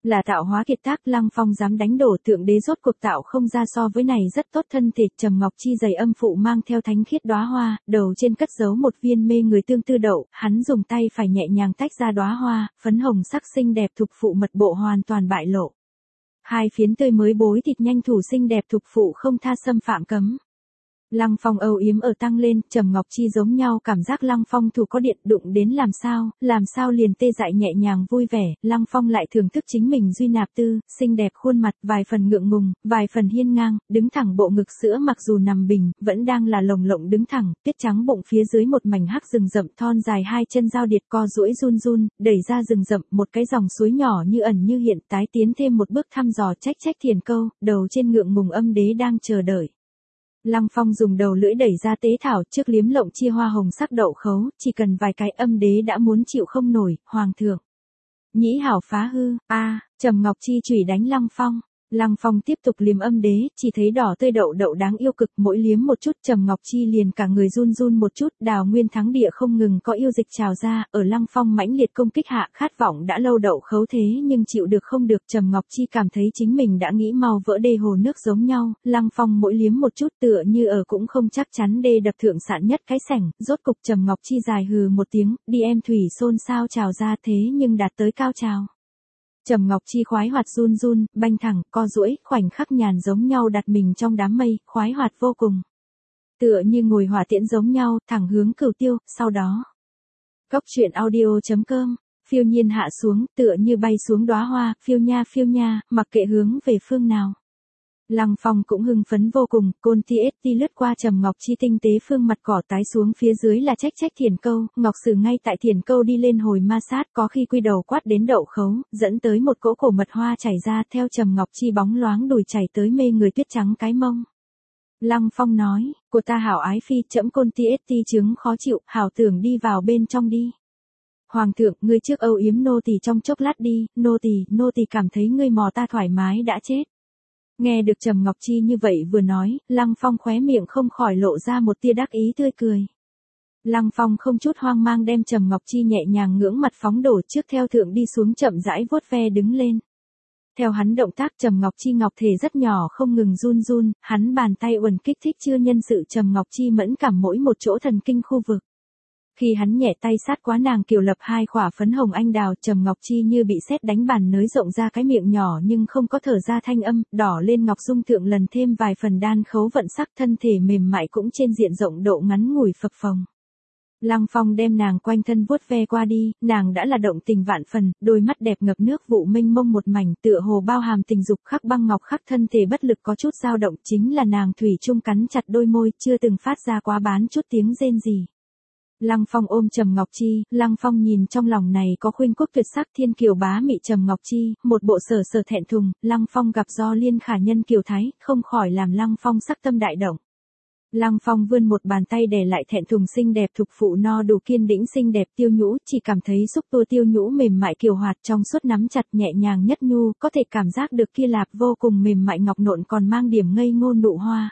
Là tạo hóa kiệt tác, Lăng Phong dám đánh đổ thượng đế, rốt cuộc tạo không ra so với này rất tốt thân thể. Trầm Ngọc Chi giày âm phụ mang theo thánh khiết đóa hoa, đầu trên cất giấu một viên mê người tương tư đậu, hắn dùng tay phải nhẹ nhàng tách ra đóa hoa, phấn hồng sắc xinh đẹp thục phụ mật bộ hoàn toàn bại lộ. Hai phiến tươi mới bối thịt nhanh thủ xinh đẹp thục phụ không tha xâm phạm cấm. Lăng Phong âu yếm ở tăng lên, Trầm Ngọc Chi giống nhau cảm giác Lăng Phong thủ có điện đụng đến làm sao liền tê dại nhẹ nhàng vui vẻ. Lăng Phong lại thưởng thức chính mình duy nạp tư, xinh đẹp khuôn mặt, vài phần ngượng ngùng, vài phần hiên ngang, đứng thẳng bộ ngực sữa mặc dù nằm bình, vẫn đang là lồng lộng đứng thẳng, tuyết trắng bụng phía dưới một mảnh hắc rừng rậm thon dài hai chân giao điệt co duỗi run run, đẩy ra rừng rậm, một cái dòng suối nhỏ như ẩn như hiện tái tiến thêm một bước thăm dò trách thiền câu, đầu trên ngượng ngùng âm đế đang chờ đợi. Lăng Phong dùng đầu lưỡi đẩy ra tế thảo trước liếm lộng chia hoa hồng sắc đậu khấu, chỉ cần vài cái âm đế đã muốn chịu không nổi, hoàng thượng. Nhĩ hảo phá hư, Trầm Ngọc Chi chửi đánh Lăng Phong. Lăng Phong tiếp tục liếm âm đế, chỉ thấy đỏ tươi đậu đậu đáng yêu cực, mỗi liếm một chút Trầm Ngọc Chi liền cả người run run một chút, đào nguyên thắng địa không ngừng có yêu dịch trào ra, ở Lăng Phong mãnh liệt công kích hạ khát vọng đã lâu đậu khấu thế nhưng chịu được không được. Trầm Ngọc Chi cảm thấy chính mình đã nghĩ mau vỡ đê hồ nước giống nhau, Lăng Phong mỗi liếm một chút tựa như ở cũng không chắc chắn đê đập thượng sạn nhất cái sảnh, rốt cục Trầm Ngọc Chi dài hừ một tiếng, đi em thủy xôn xao trào ra thế nhưng đạt tới cao trào. Trầm Ngọc Chi khoái hoạt run run, banh thẳng, co duỗi, khoảnh khắc nhàn giống nhau đặt mình trong đám mây, khoái hoạt vô cùng. Tựa như ngồi hỏa tiễn giống nhau, thẳng hướng Cửu Tiêu, sau đó. Góc truyện audio.com, phiêu nhiên hạ xuống, tựa như bay xuống đóa hoa, phiêu nha, mặc kệ hướng về phương nào. Lăng Phong cũng hưng phấn vô cùng, côn ti lướt qua Trầm Ngọc Chi tinh tế phương mặt cỏ tái xuống phía dưới là trách thiền câu, Ngọc Sử ngay tại thiền câu đi lên hồi ma sát, có khi quy đầu quát đến đậu khấu, dẫn tới một cỗ cổ mật hoa chảy ra, theo Trầm Ngọc Chi bóng loáng đùi chảy tới mê người tuyết trắng cái mông. Lăng Phong nói, của ta hảo ái phi, trẫm côn ti chứng khó chịu, hảo tưởng đi vào bên trong đi. Hoàng thượng, ngươi trước âu yếm nô tỳ trong chốc lát đi, nô tỳ cảm thấy ngươi mò ta thoải mái đã chết. Nghe được Trầm Ngọc Chi như vậy vừa nói, Lăng Phong khóe miệng không khỏi lộ ra một tia đắc ý tươi cười. Lăng Phong không chút hoang mang đem Trầm Ngọc Chi nhẹ nhàng ngưỡng mặt phóng đổ trước theo thượng đi xuống chậm rãi vuốt ve đứng lên. Theo hắn động tác Trầm Ngọc Chi ngọc thể rất nhỏ không ngừng run run, hắn bàn tay uẩn kích thích chưa nhân sự Trầm Ngọc Chi mẫn cảm mỗi một chỗ thần kinh khu vực. Khi hắn nhẹ tay sát quá nàng kiều lập hai khỏa phấn hồng anh đào, Trầm Ngọc Chi như bị sét đánh bàn nới rộng ra cái miệng nhỏ nhưng không có thở ra thanh âm, đỏ lên ngọc dung thượng lần thêm vài phần đan khấu vận sắc, thân thể mềm mại cũng trên diện rộng độ ngắn ngủi phập phồng. Lăng Phong đem nàng quanh thân vuốt ve qua đi, nàng đã là động tình vạn phần, đôi mắt đẹp ngập nước vụ mênh mông một mảnh, tựa hồ bao hàm tình dục khắc băng ngọc khắc, thân thể bất lực có chút dao động, chính là nàng thủy chung cắn chặt đôi môi, chưa từng phát ra quá bán chút tiếng rên gì. Lăng Phong ôm Trầm Ngọc Chi, Lăng Phong nhìn trong lòng này có khuynh quốc tuyệt sắc thiên kiều bá mị Trầm Ngọc Chi, một bộ sở thẹn thùng, Lăng Phong gặp do liên khả nhân kiều thái, không khỏi làm Lăng Phong sắc tâm đại động. Lăng Phong vươn một bàn tay để lại thẹn thùng xinh đẹp thục phụ no đủ kiên đĩnh xinh đẹp tiêu nhũ, chỉ cảm thấy xúc tua tiêu nhũ mềm mại kiều hoạt trong suốt nắm chặt nhẹ nhàng nhất nhu, có thể cảm giác được kia lạp vô cùng mềm mại ngọc nộn còn mang điểm ngây ngô nụ hoa.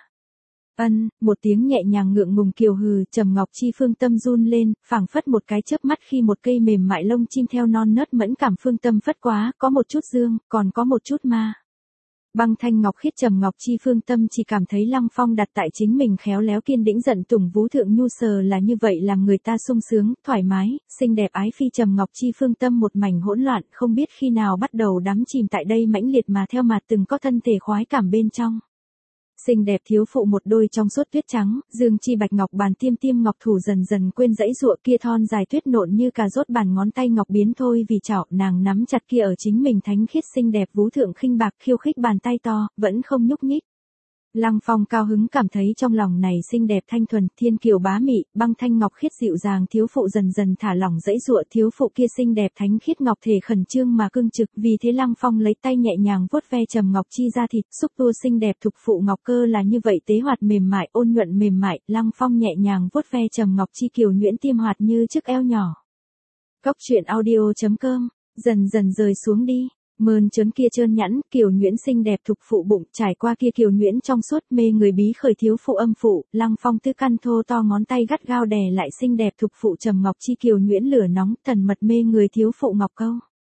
Một tiếng nhẹ nhàng ngượng ngùng kiều hừ, Trầm Ngọc Chi phương tâm run lên, phảng phất một cái chớp mắt khi một cây mềm mại lông chim theo non nớt mẫn cảm phương tâm phất quá, có một chút dương, còn có một chút ma. Băng thanh ngọc khiết Trầm Ngọc Chi phương tâm chỉ cảm thấy Lăng Phong đặt tại chính mình khéo léo kiên đĩnh giận tùng vú thượng nhu sờ là như vậy làm người ta sung sướng, thoải mái, xinh đẹp ái phi Trầm Ngọc Chi phương tâm một mảnh hỗn loạn, không biết khi nào bắt đầu đắm chìm tại đây mãnh liệt mà theo mặt từng có thân thể khoái cảm bên trong. Xinh đẹp thiếu phụ một đôi trong suốt tuyết trắng, dương chi bạch ngọc bàn tiêm tiêm ngọc thủ dần dần quên dãy ruộng kia thon dài tuyết nộn như cà rốt bàn ngón tay ngọc biến thôi vì chảo, nàng nắm chặt kia ở chính mình thánh khiết xinh đẹp vú thượng khinh bạc khiêu khích bàn tay to, vẫn không nhúc nhích. Lăng Phong cao hứng cảm thấy trong lòng này xinh đẹp thanh thuần, thiên kiều bá mị, băng thanh ngọc khiết dịu dàng thiếu phụ dần dần thả lỏng dãy dụa thiếu phụ kia xinh đẹp thánh khiết ngọc thể khẩn trương mà cương trực, vì thế Lăng Phong lấy tay nhẹ nhàng vuốt ve Trầm Ngọc Chi ra thịt, xúc tua xinh đẹp thục phụ ngọc cơ là như vậy tế hoạt mềm mại, ôn nhuận mềm mại, Lăng Phong nhẹ nhàng vuốt ve Trầm Ngọc Chi kiều nhuyễn tiêm hoạt như chiếc eo nhỏ. Góc truyện audio.com, dần dần rời xuống đi. Mơn trớn kia trơn nhẵn, kiều nhuyễn xinh đẹp thục phụ bụng, trải qua kia kiều nhuyễn trong suốt mê người bí khởi thiếu phụ âm phụ, Lăng Phong tứ căn thô to ngón tay gắt gao đè lại xinh đẹp thục phụ Trầm Ngọc Chi kiều nhuyễn lửa nóng, thần mật mê người thiếu phụ ngọc câu.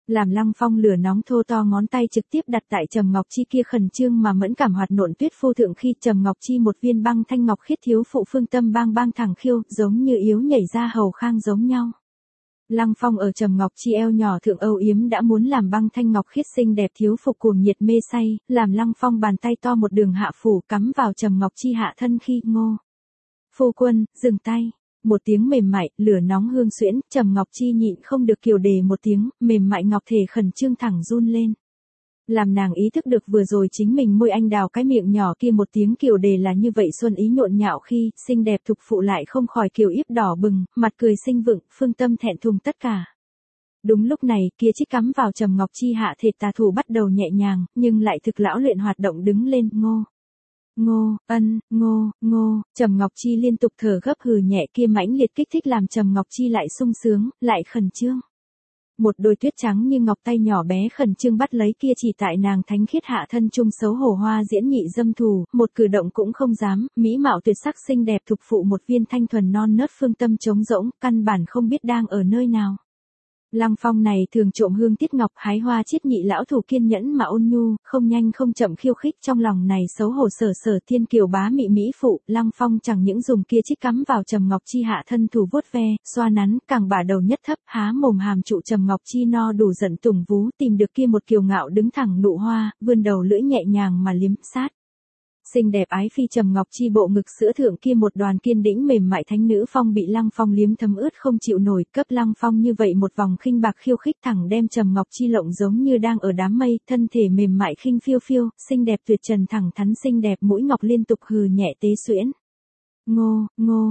Làm Lăng Phong lửa nóng thô to ngón tay trực tiếp đặt tại Trầm Ngọc Chi kia khẩn trương mà mẫn cảm hoạt nộn tuyết phu thượng khi Trầm Ngọc Chi một viên băng thanh ngọc khiết thiếu phụ phương tâm bang bang thẳng khiêu, giống như yếu nhảy ra hầu khang giống nhau. Lăng Phong ở Trầm Ngọc Chi eo nhỏ thượng âu yếm đã muốn làm băng thanh ngọc khiết xinh đẹp thiếu phục cuồng nhiệt mê say, làm Lăng Phong bàn tay to một đường hạ phủ cắm vào Trầm Ngọc Chi hạ thân khi ngô. Phu quân, dừng tay. Một tiếng mềm mại, lửa nóng hương xuyễn, Trầm Ngọc Chi nhịn không được kiều đề một tiếng, mềm mại ngọc thể khẩn trương thẳng run lên. Làm nàng ý thức được vừa rồi chính mình môi anh đào cái miệng nhỏ kia một tiếng kiều đề là như vậy xuân ý nhộn nhạo khi, xinh đẹp thục phụ lại không khỏi kiều yếp đỏ bừng, mặt cười xinh vựng, phương tâm thẹn thùng tất cả. Đúng lúc này, kia chiếc cắm vào Trầm Ngọc Chi hạ thể tà thủ bắt đầu nhẹ nhàng, nhưng lại thực lão luyện hoạt động đứng lên, ngô. Ngô, ngô, Trầm Ngọc Chi liên tục thở gấp hừ nhẹ kia mãnh liệt kích thích làm Trầm Ngọc Chi lại sung sướng, lại khẩn trương. Một đôi tuyết trắng như ngọc tay nhỏ bé khẩn trương bắt lấy kia chỉ tại nàng thánh khiết hạ thân trung xấu hổ hoa diễn nhị dâm thù, một cử động cũng không dám, mỹ mạo tuyệt sắc xinh đẹp thục phụ một viên thanh thuần non nớt phương tâm trống rỗng, căn bản không biết đang ở nơi nào. Lăng Phong này thường trộm hương tiết ngọc hái hoa chiết nhị lão thủ kiên nhẫn mà ôn nhu, không nhanh không chậm khiêu khích trong lòng này xấu hổ sở sở thiên kiều bá mị mỹ phụ, Lăng Phong chẳng những dùng kia chiếc cắm vào Trầm Ngọc Chi hạ thân thủ vuốt ve, xoa nắn, càng bả đầu nhất thấp, há mồm hàm trụ Trầm Ngọc Chi no đủ giận tùng vú, tìm được kia một kiều ngạo đứng thẳng nụ hoa, vươn đầu lưỡi nhẹ nhàng mà liếm sát. Xinh đẹp ái phi Trầm Ngọc Chi bộ ngực sữa thượng kia một đoàn kiên đĩnh mềm mại thánh nữ phong bị Lăng Phong liếm thấm ướt không chịu nổi, cấp Lăng Phong như vậy một vòng khinh bạc khiêu khích thẳng đem Trầm Ngọc Chi lộng giống như đang ở đám mây, thân thể mềm mại khinh phiêu phiêu, xinh đẹp tuyệt trần thẳng thắn xinh đẹp mũi ngọc liên tục hừ nhẹ tế xuyễn. Ngô,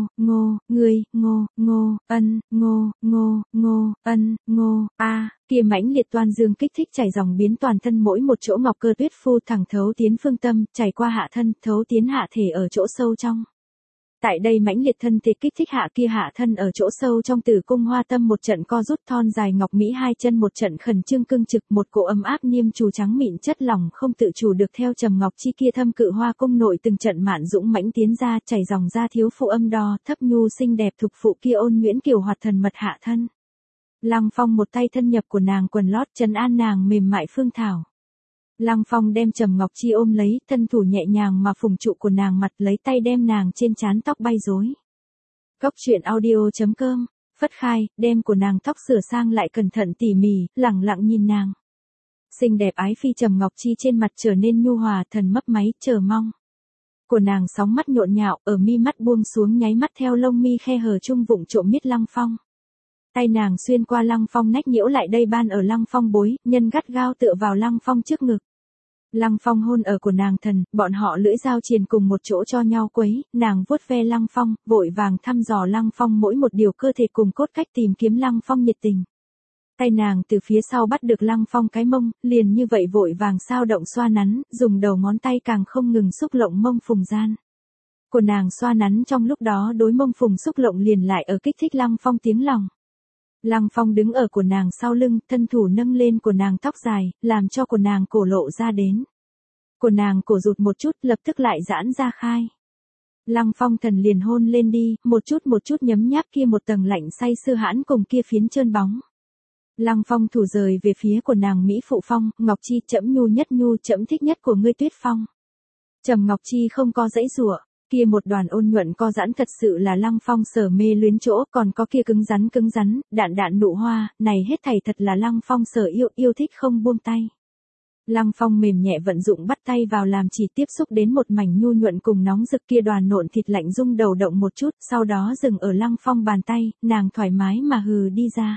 a, kia mãnh liệt toan dương kích thích chảy dòng biến toàn thân mỗi một chỗ ngọc cơ tuyết phu thẳng thấu tiến phương tâm, chảy qua hạ thân, thấu tiến hạ thể ở chỗ sâu trong. Tại đây mãnh liệt thân thể kích thích hạ kia hạ thân ở chỗ sâu trong tử cung hoa tâm một trận co rút thon dài ngọc mỹ hai chân một trận khẩn trương cương trực một cỗ ấm áp niêm trù trắng mịn chất lỏng không tự chủ được theo Trầm Ngọc Chi kia thâm cự hoa cung nội từng trận mạn dũng mãnh tiến ra chảy dòng ra thiếu phụ âm đo thấp nhu xinh đẹp thục phụ kia ôn nhuyễn kiều hoạt thần mật hạ thân. Lăng Phong một tay thân nhập của nàng quần lót trấn an nàng mềm mại phương thảo. Lăng Phong đem Trầm Ngọc Chi ôm lấy, thân thủ nhẹ nhàng mà phùng trụ của nàng mặt lấy tay đem nàng trên trán tóc bay rối. Cốc truyện audio.com, phất khai, đem của nàng tóc sửa sang lại cẩn thận tỉ mỉ, lẳng lặng nhìn nàng. Xinh đẹp ái phi Trầm Ngọc Chi trên mặt trở nên nhu hòa thần mấp máy, chờ mong. Của nàng sóng mắt nhộn nhạo, ở mi mắt buông xuống nháy mắt theo lông mi khe hở trung vụng trộm miết Lăng Phong. Tay nàng xuyên qua Lăng Phong nách nhiễu lại đây ban ở Lăng Phong bối, nhân gắt gao tựa vào Lăng Phong trước ngực. Lăng Phong hôn ở của nàng thần, bọn họ lưỡi dao triền cùng một chỗ cho nhau quấy, nàng vuốt ve Lăng Phong, vội vàng thăm dò Lăng Phong mỗi một điều cơ thể cùng cốt cách tìm kiếm Lăng Phong nhiệt tình. Tay nàng từ phía sau bắt được Lăng Phong cái mông, liền như vậy vội vàng sao động xoa nắn, dùng đầu ngón tay càng không ngừng xúc lộng mông phùng gian. Của nàng xoa nắn trong lúc đó đối mông phùng xúc lộng liền lại ở kích thích Lăng Phong tiếng lòng. Lăng Phong đứng ở của nàng sau lưng, thân thủ nâng lên của nàng tóc dài, làm cho của nàng cổ lộ ra đến. Của nàng cổ rụt một chút, lập tức lại giãn ra khai. Lăng Phong thần liền hôn lên đi, một chút nhấm nháp kia một tầng lạnh say sưa hãn cùng kia phiến trơn bóng. Lăng Phong thủ rời về phía của nàng Mỹ Phụ Phong, Ngọc Chi trẫm nhu trẫm thích nhất của ngươi Tuyết Phong. Trầm Ngọc Chi không có dãy rủa. Kia một đoàn ôn nhuận co giãn thật sự là Lăng Phong sở mê luyến chỗ, còn có kia cứng rắn, đạn nụ hoa, này hết thảy thật là Lăng Phong sở yêu thích không buông tay. Lăng Phong mềm nhẹ vận dụng bắt tay vào làm chỉ tiếp xúc đến một mảnh nhu nhuận cùng nóng rực kia đoàn nộn thịt lạnh rung đầu động một chút, sau đó dừng ở Lăng Phong bàn tay, nàng thoải mái mà hừ đi ra.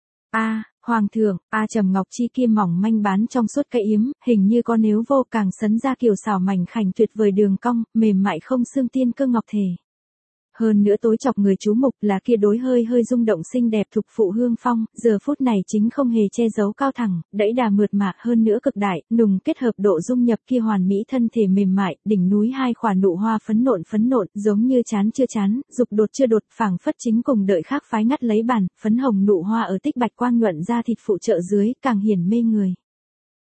Hoàng thượng, Trầm Ngọc Chi kia mỏng manh bán trong suốt cái yếm, hình như có nếu vô càng sấn ra kiều xảo mảnh khảnh tuyệt vời đường cong, mềm mại không xương tiên cơ ngọc thể. Hơn nữa tối chọc người chú mục là kia đối hơi rung động xinh đẹp thục phụ Hương Phong, giờ phút này chính không hề che giấu cao thẳng, đẫy đà mượt mà hơn nữa cực đại, nùng kết hợp độ dung nhập kia hoàn mỹ thân thể mềm mại, đỉnh núi hai khỏa nụ hoa phấn nộn, giống như chán chưa chán, dục đột chưa đột, phảng phất chính cùng đợi khác phái ngắt lấy bàn, phấn hồng nụ hoa ở tích bạch quang nhuận ra thịt phụ trợ dưới, càng hiển mê người.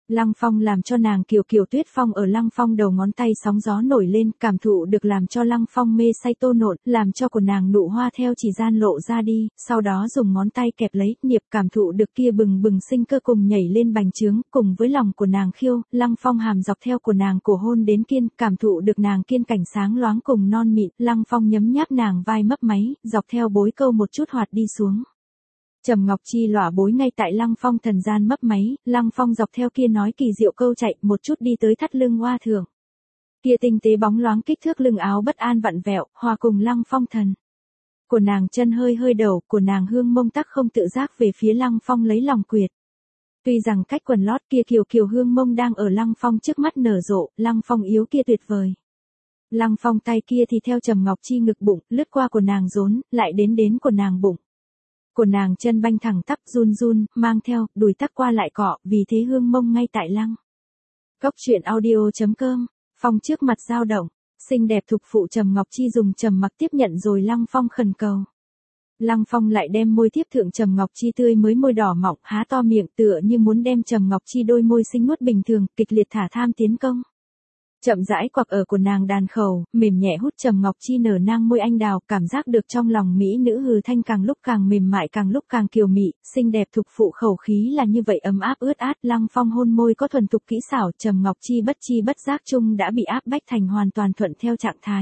Lăng Phong làm cho nàng kiều kiều tuyết phong ở Lăng Phong đầu ngón tay sóng gió nổi lên, cảm thụ được làm cho Lăng Phong mê say tô nộn, làm cho của nàng nụ hoa theo chỉ gian lộ ra đi, sau đó dùng ngón tay kẹp lấy, niệp cảm thụ được kia bừng bừng sinh cơ cùng nhảy lên bành trướng, cùng với lòng của nàng khiêu, Lăng Phong hàm dọc theo của nàng cổ hôn đến kiên, cảm thụ được nàng kiên cảnh sáng loáng cùng non mịn, Lăng Phong nhấm nháp nàng vai mấp máy, dọc theo bối câu một chút hoạt đi xuống. Trầm Ngọc Chi lỏa bối ngay tại Lăng Phong thần gian mấp máy, Lăng Phong dọc theo kia nói kỳ diệu câu chạy một chút đi tới thắt lưng hoa thượng. Kia tinh tế bóng loáng kích thước lưng áo bất an vặn vẹo, hòa cùng Lăng Phong thần. Của nàng chân hơi hơi đầu, của nàng hương mông tắc không tự giác về phía Lăng Phong lấy lòng quyệt. Tuy rằng cách quần lót kia kiều kiều hương mông đang ở Lăng Phong trước mắt nở rộ, Lăng Phong yếu kia tuyệt vời. Lăng Phong tay kia thì theo Trầm Ngọc Chi ngực bụng, lướt qua của nàng rốn, lại đến của nàng bụng. Của nàng chân banh thẳng tắp run run, mang theo, đùi tắc qua lại cọ, vì thế hương mông ngay tại Lăng. Góc truyện audio.com, Phong trước mặt dao động, xinh đẹp thục phụ Trầm Ngọc Chi dùng trầm mặc tiếp nhận rồi Lăng Phong khẩn cầu. Lăng Phong lại đem môi tiếp thượng Trầm Ngọc Chi tươi mới môi đỏ mọng, há to miệng tựa như muốn đem Trầm Ngọc Chi đôi môi xinh nuốt bình thường, kịch liệt thả tham tiến công. Chậm rãi quặc ở của nàng đàn khẩu, mềm nhẹ hút Trầm Ngọc Chi nở nang môi anh đào, cảm giác được trong lòng mỹ nữ hừ thanh càng lúc càng mềm mại càng lúc càng kiều mị, xinh đẹp thục phụ khẩu khí là như vậy ấm áp ướt át, Lăng Phong hôn môi có thuần thục kỹ xảo, Trầm Ngọc Chi bất giác chung đã bị áp bách thành hoàn toàn thuận theo trạng thái.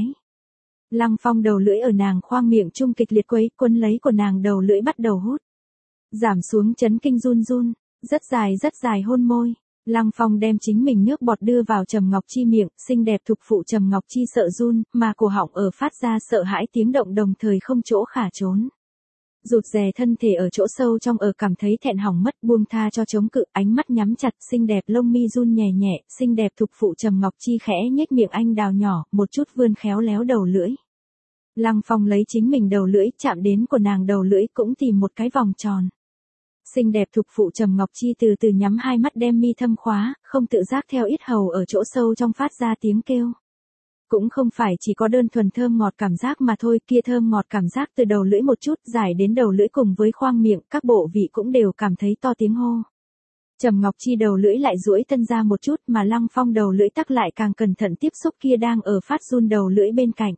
Lăng Phong đầu lưỡi ở nàng khoang miệng chung kịch liệt quấy, quấn lấy của nàng đầu lưỡi bắt đầu hút. Giảm xuống chấn kinh run run, rất dài hôn môi. Lăng Phong đem chính mình nước bọt đưa vào Trầm Ngọc Chi miệng, xinh đẹp thục phụ Trầm Ngọc Chi sợ run, mà cổ họng ở phát ra sợ hãi tiếng động đồng thời không chỗ khả trốn. Rụt rè thân thể ở chỗ sâu trong ở cảm thấy thẹn hỏng mất buông tha cho chống cự, ánh mắt nhắm chặt, xinh đẹp lông mi run nhẹ nhẹ, xinh đẹp thục phụ Trầm Ngọc Chi khẽ nhếch miệng anh đào nhỏ, một chút vươn khéo léo đầu lưỡi. Lăng Phong lấy chính mình đầu lưỡi chạm đến của nàng đầu lưỡi cũng tìm một cái vòng tròn. Xinh đẹp thục phụ Trầm Ngọc Chi từ từ nhắm hai mắt đem mi thâm khóa, không tự giác theo yết hầu ở chỗ sâu trong phát ra tiếng kêu. Cũng không phải chỉ có đơn thuần thơm ngọt cảm giác mà thôi, kia thơm ngọt cảm giác từ đầu lưỡi một chút dài đến đầu lưỡi cùng với khoang miệng, các bộ vị cũng đều cảm thấy to tiếng hô. Trầm Ngọc Chi đầu lưỡi lại duỗi tân ra một chút mà Lăng Phong đầu lưỡi tắc lại càng cẩn thận tiếp xúc kia đang ở phát run đầu lưỡi bên cạnh.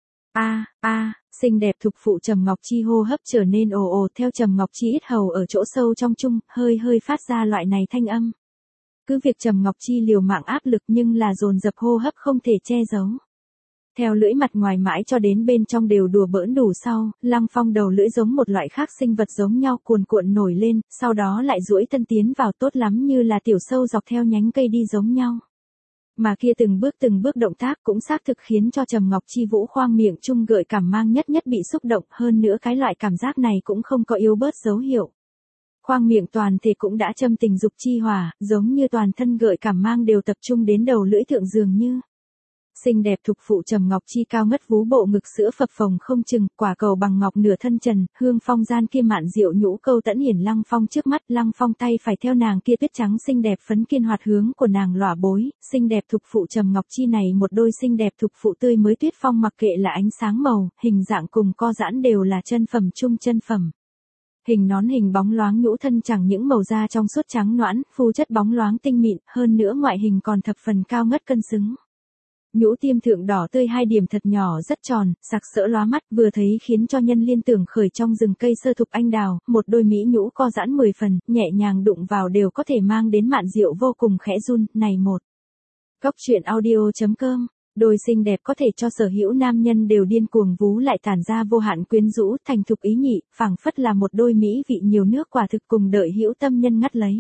Xinh đẹp thục phụ Trầm Ngọc Chi hô hấp trở nên ồ ồ theo Trầm Ngọc Chi yết hầu ở chỗ sâu trong chung, hơi phát ra loại này thanh âm. Cứ việc Trầm Ngọc Chi liều mạng áp lực nhưng là dồn dập hô hấp không thể che giấu. Theo lưỡi mặt ngoài mãi cho đến bên trong đều đùa bỡn đủ sau, Lăng Phong đầu lưỡi giống một loại khác sinh vật giống nhau cuồn cuộn nổi lên, sau đó lại duỗi tân tiến vào tốt lắm như là tiểu sâu dọc theo nhánh cây đi giống nhau. Mà kia từng bước động tác cũng xác thực khiến cho Trầm Ngọc Chi vũ khoang miệng chung gợi cảm mang nhất bị xúc động, hơn nữa cái loại cảm giác này cũng không có yếu bớt dấu hiệu. Khoang miệng toàn thể cũng đã châm tình dục chi hỏa, giống như toàn thân gợi cảm mang đều tập trung đến đầu lưỡi thượng dường như. Xinh đẹp thục phụ Trầm Ngọc Chi cao ngất vú bộ ngực sữa phập phồng không chừng, quả cầu bằng ngọc nửa thân trần, hương phong gian kia mạn diệu nhũ câu tẫn hiển Lăng Phong trước mắt, Lăng Phong tay phải theo nàng kia tuyết trắng xinh đẹp phấn kiên hoạt hướng của nàng lỏa bối, xinh đẹp thục phụ Trầm Ngọc Chi này một đôi xinh đẹp thục phụ tươi mới tuyết phong mặc kệ là ánh sáng màu, hình dạng cùng co giãn đều là chân phẩm chung chân phẩm. Hình nón hình bóng loáng nhũ thân chẳng những màu da trong suốt trắng nõn, phu chất bóng loáng tinh mịn, hơn nữa ngoại hình còn thập phần cao ngất cân xứng. Nhũ tiêm thượng đỏ tươi hai điểm thật nhỏ rất tròn, sặc sỡ lóa mắt, vừa thấy khiến cho nhân liên tưởng khởi trong rừng cây sơ thục anh đào, một đôi mỹ nhũ co giãn 10 phần, nhẹ nhàng đụng vào đều có thể mang đến mạn diệu vô cùng khẽ run, này một. Góc truyện audio.com, đôi xinh đẹp có thể cho sở hữu nam nhân đều điên cuồng vú lại tản ra vô hạn quyến rũ, thành thục ý nhị, phảng phất là một đôi mỹ vị nhiều nước quả thực cùng đợi hữu tâm nhân ngắt lấy.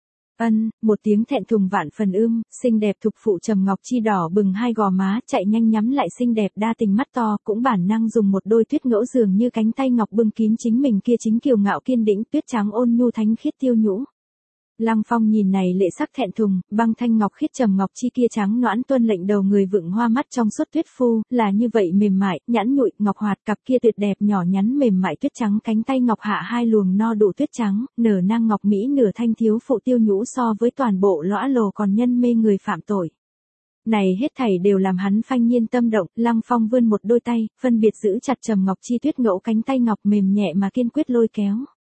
Một tiếng thẹn thùng vạn phần xinh đẹp thục phụ Trầm Ngọc Chi đỏ bừng hai gò má, chạy nhanh nhắm lại xinh đẹp đa tình mắt to, cũng bản năng dùng một đôi tuyết ngẫu dường như cánh tay ngọc bưng kín chính mình kia chính kiều ngạo kiên định, tuyết trắng ôn nhu thánh khiết tiêu nhũ. Lăng Phong nhìn này lệ sắc thẹn thùng, băng thanh ngọc khiết Trầm Ngọc Chi kia trắng nõn tuân lệnh đầu người vựng hoa mắt trong suốt tuyết phu, là như vậy mềm mại, nhẵn nhụi, ngọc hoạt, cặp kia tuyệt đẹp nhỏ nhắn mềm mại tuyết trắng cánh tay ngọc hạ hai luồng no đủ tuyết trắng, nở nang ngọc mỹ nửa thanh thiếu phụ tiêu nhũ so với toàn bộ lõa lồ còn nhân mê người phạm tội. Này hết thảy đều làm hắn phanh nhiên tâm động, Lăng Phong vươn một đôi tay, phân biệt giữ chặt Trầm Ngọc Chi tuyết ngẫu cánh tay ngọc mềm nhẹ mà kiên quyết lôi kéo.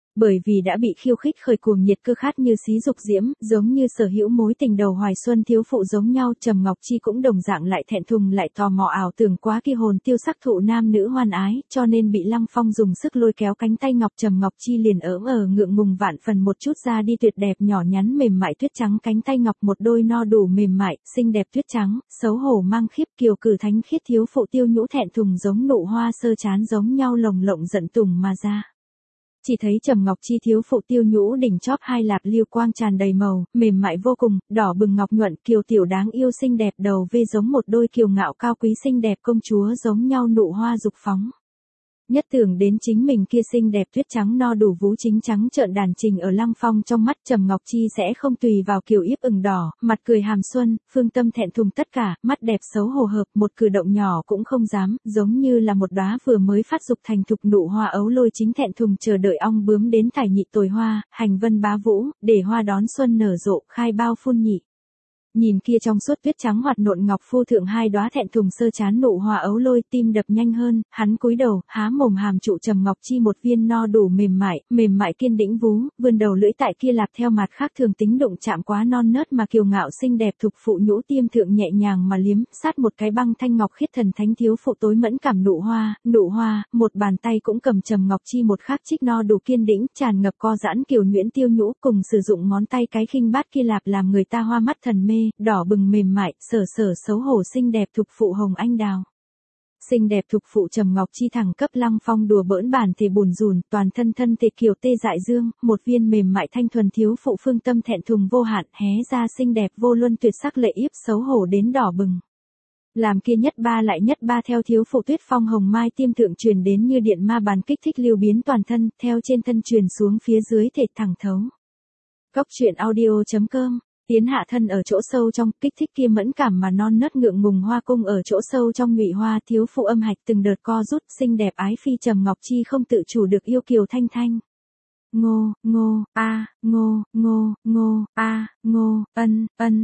Bởi vì đã bị khiêu khích khởi cuồng nhiệt cơ khát như xí dục diễm, giống như sở hữu mối tình đầu hoài xuân thiếu phụ giống nhau, Trầm Ngọc Chi cũng đồng dạng lại thẹn thùng lại tò mò ảo tưởng quá kia hồn tiêu sắc thụ nam nữ hoan ái, cho nên bị Lăng Phong dùng sức lôi kéo cánh tay ngọc Trầm Ngọc Chi liền ngượng ngùng vạn phần một chút ra đi tuyệt đẹp nhỏ nhắn mềm mại tuyết trắng cánh tay ngọc một đôi no đủ mềm mại, xinh đẹp tuyết trắng, xấu hổ mang khiếp kiều cử thánh khiết thiếu phụ tiêu nhũ thẹn thùng giống nụ hoa sơ chán giống nhau lồng lộng giận tùng mà ra. Chỉ thấy Trầm Ngọc Chi thiếu phụ tiêu nhũ đỉnh chóp hai lạp lưu quang tràn đầy màu, mềm mại vô cùng, đỏ bừng ngọc nhuận, kiều tiểu đáng yêu xinh đẹp đầu vê giống một đôi kiều ngạo cao quý xinh đẹp công chúa giống nhau nụ hoa dục phóng. Nhất tưởng đến chính mình kia xinh đẹp tuyết trắng no đủ vú chính trắng trợn đàn trình ở Lăng Phong trong mắt Trầm Ngọc Chi sẽ không tùy vào kiểu yếp ửng đỏ, mặt cười hàm xuân, phương tâm thẹn thùng tất cả, mắt đẹp xấu hổ hợp, một cử động nhỏ cũng không dám, giống như là một đóa vừa mới phát dục thành thục nụ hoa ấu lôi chính thẹn thùng chờ đợi ong bướm đến thải nhị tồi hoa, hành vân bá vũ, để hoa đón xuân nở rộ, khai bao phun nhị. Nhìn kia trong suốt tuyết trắng hoạt nộn ngọc phu thượng hai đóa thẹn thùng sơ chán nụ hoa ấu lôi, tim đập nhanh hơn, hắn cúi đầu, há mồm hàm trụ Trầm Ngọc Chi một viên no đủ mềm mại kiên đĩnh vú, vươn đầu lưỡi tại kia lạp theo mặt khác thường tính đụng chạm quá non nớt mà kiều ngạo xinh đẹp thục phụ nhũ tiêm thượng nhẹ nhàng mà liếm, sát một cái băng thanh ngọc khiết thần thánh thiếu phụ tối mẫn cảm nụ hoa, một bàn tay cũng cầm Trầm Ngọc Chi một khắc trích no đủ kiên đĩnh, tràn ngập co giãn kiều nhuyễn tiêu nhũ, cùng sử dụng ngón tay cái khinh bát kia lạp làm người ta hoa mắt thần mê. Đỏ bừng mềm mại, sở xấu hổ xinh đẹp thục phụ hồng anh đào. Xinh đẹp thục phụ Trầm Ngọc Chi thẳng cấp Lăng Phong đùa bỡn bản thể bùn rùn, toàn thân thể kiều tê dại dương, một viên mềm mại thanh thuần thiếu phụ phương tâm thẹn thùng vô hạn, hé ra xinh đẹp vô luân tuyệt sắc lệ yếp xấu hổ đến đỏ bừng. Làm kia nhất ba lại nhất ba theo thiếu phụ tuyết phong hồng mai tiêm thượng truyền đến như điện ma bàn kích thích lưu biến toàn thân, theo trên thân truyền xuống phía dưới thể thẳng thấu. Góc truyện audio.com Tiến hạ thân ở chỗ sâu trong, kích thích kia mẫn cảm mà non nớt ngượng ngùng hoa cung ở chỗ sâu trong nhụy hoa thiếu phụ âm hạch từng đợt co rút, xinh đẹp ái phi Trầm Ngọc Chi không tự chủ được yêu kiều thanh thanh. Ngô, ngô, a, ngô, ngô, ngô, a, ngô, ân,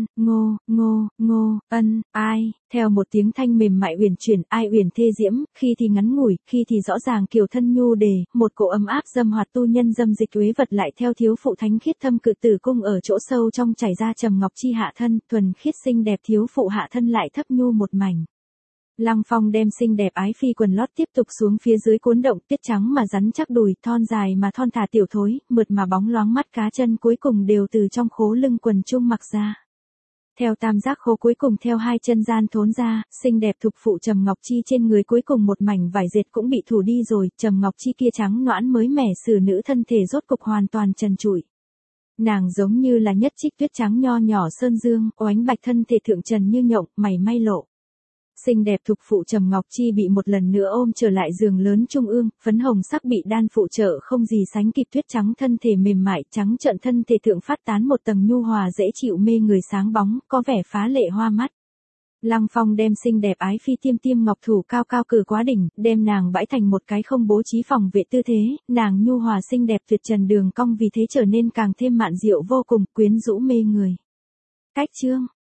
ngô, ân, ai, theo một tiếng thanh mềm mại uyển chuyển, ai uyển thê diễm, khi thì ngắn ngủi, khi thì rõ ràng kiều thân nhu đề, một cỗ ấm áp dâm hoạt tu nhân dâm dịch uế vật lại theo thiếu phụ thánh khiết thâm cự tử cung ở chỗ sâu trong chảy ra Trầm Ngọc Chi hạ thân, thuần khiết xinh đẹp thiếu phụ hạ thân lại thấp nhu một mảnh. Lăng Phong đem xinh đẹp ái phi quần lót tiếp tục xuống phía dưới cuốn động, tuyết trắng mà rắn chắc đùi, thon dài mà thon thả tiểu thối, mượt mà bóng loáng mắt cá chân cuối cùng đều từ trong khố lưng quần chung mặc ra. Theo tam giác khố cuối cùng theo hai chân gian thốn ra, xinh đẹp thục phụ Trầm Ngọc Chi trên người cuối cùng một mảnh vải dệt cũng bị thủ đi rồi, Trầm Ngọc Chi kia trắng noãn mới mẻ xử nữ thân thể rốt cục hoàn toàn trần trụi. Nàng giống như là nhất trích tuyết trắng nho nhỏ sơn dương, oánh bạch thân thể thượng trần như nhộng, mày may lộ. Xinh đẹp thục phụ Trầm Ngọc Chi bị một lần nữa ôm trở lại giường lớn trung ương, phấn hồng sắc bị đan phụ trợ không gì sánh kịp tuyết trắng thân thể mềm mại, trắng trợn thân thể thượng phát tán một tầng nhu hòa dễ chịu mê người sáng bóng, có vẻ phá lệ hoa mắt. Lăng Phong đem xinh đẹp ái phi tiêm ngọc thủ cao cao cử quá đỉnh, đem nàng bãi thành một cái không bố trí phòng vệ tư thế, nàng nhu hòa xinh đẹp tuyệt trần đường cong vì thế trở nên càng thêm mạn diệu vô cùng, quyến rũ mê người. Cách chương